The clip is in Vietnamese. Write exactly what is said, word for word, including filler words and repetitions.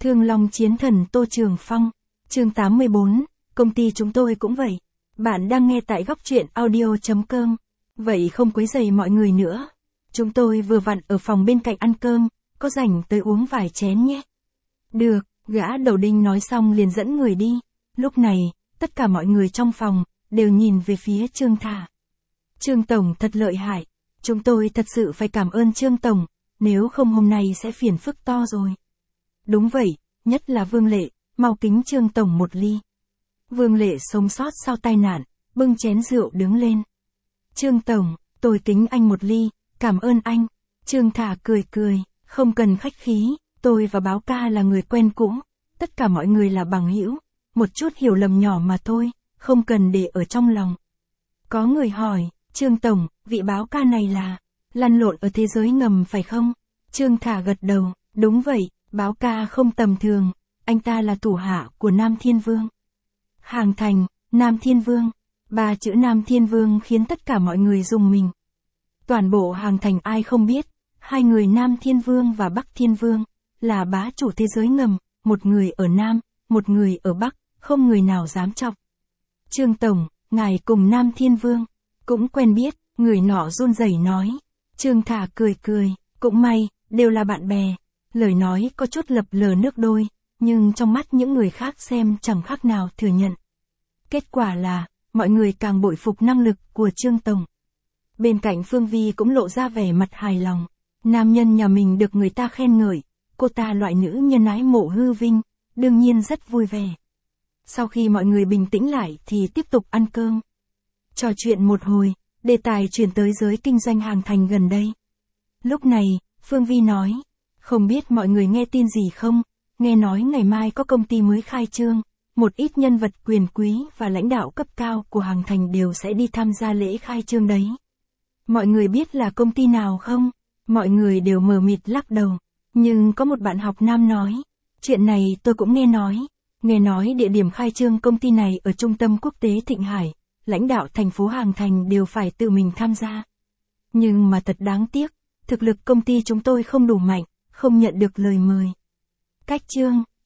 Thương Long Chiến Thần Tô Trường Phong. Chương tám mươi bốn, công ty chúng tôi cũng vậy. Bạn đang nghe tại góc truyện audio chấm com. Vậy không quấy rầy mọi người nữa. Chúng tôi vừa vặn ở phòng bên cạnh ăn cơm, có rảnh tới uống vài chén nhé. Được, gã đầu đinh nói xong liền dẫn người đi. Lúc này, tất cả mọi người trong phòng, đều nhìn về phía Trương Thả. Trương Tổng thật lợi hại. Chúng tôi thật sự phải cảm ơn Trương Tổng, nếu không hôm nay sẽ phiền phức to rồi. Đúng vậy, nhất là Vương Lệ, mau kính Trương Tổng một ly. Vương Lệ sống sót sau tai nạn, bưng chén rượu đứng lên. Trương Tổng, tôi kính anh một ly, cảm ơn anh. Trương Thả cười cười, không cần khách khí, tôi và Báo Ca là người quen cũ, tất cả mọi người là bằng hữu, một chút hiểu lầm nhỏ mà thôi, không cần để ở trong lòng. Có người hỏi, Trương Tổng, vị Báo Ca này là lăn lộn ở thế giới ngầm phải không? Trương Thả gật đầu, đúng vậy, Báo Ca không tầm thường, anh ta là thủ hạ của Nam Thiên Vương. Hàng Thành, Nam Thiên Vương, ba chữ Nam Thiên Vương khiến tất cả mọi người rùng mình. Toàn bộ Hàng Thành ai không biết, hai người Nam Thiên Vương và Bắc Thiên Vương, là bá chủ thế giới ngầm, một người ở Nam, một người ở Bắc, không người nào dám chọc. Trương Tổng, ngài cùng Nam Thiên Vương, cũng quen biết, người nọ run rẩy nói. Trương Thả cười cười, cũng may, đều là bạn bè. Lời nói có chút lập lờ nước đôi, nhưng trong mắt những người khác xem chẳng khác nào thừa nhận. Kết quả là, mọi người càng bội phục năng lực của Trương Tổng. Bên cạnh Phương Vi cũng lộ ra vẻ mặt hài lòng. Nam nhân nhà mình được người ta khen ngợi, cô ta loại nữ nhân ái mộ hư vinh, đương nhiên rất vui vẻ. Sau khi mọi người bình tĩnh lại thì tiếp tục ăn cơm. Trò chuyện một hồi, đề tài chuyển tới giới kinh doanh Hàng Thành gần đây. Lúc này, Phương Vi nói, không biết mọi người nghe tin gì không, nghe nói ngày mai có công ty mới khai trương, một ít nhân vật quyền quý và lãnh đạo cấp cao của Hàng Thành đều sẽ đi tham gia lễ khai trương đấy. Mọi người biết là công ty nào không? Mọi người đều mờ mịt lắc đầu, nhưng có một bạn học nam nói, chuyện này tôi cũng nghe nói, nghe nói địa điểm khai trương công ty này ở trung tâm quốc tế Thịnh Hải, lãnh đạo thành phố Hàng Thành đều phải tự mình tham gia. Nhưng mà thật đáng tiếc, thực lực công ty chúng tôi không đủ mạnh, không nhận được lời mời. Cách trương,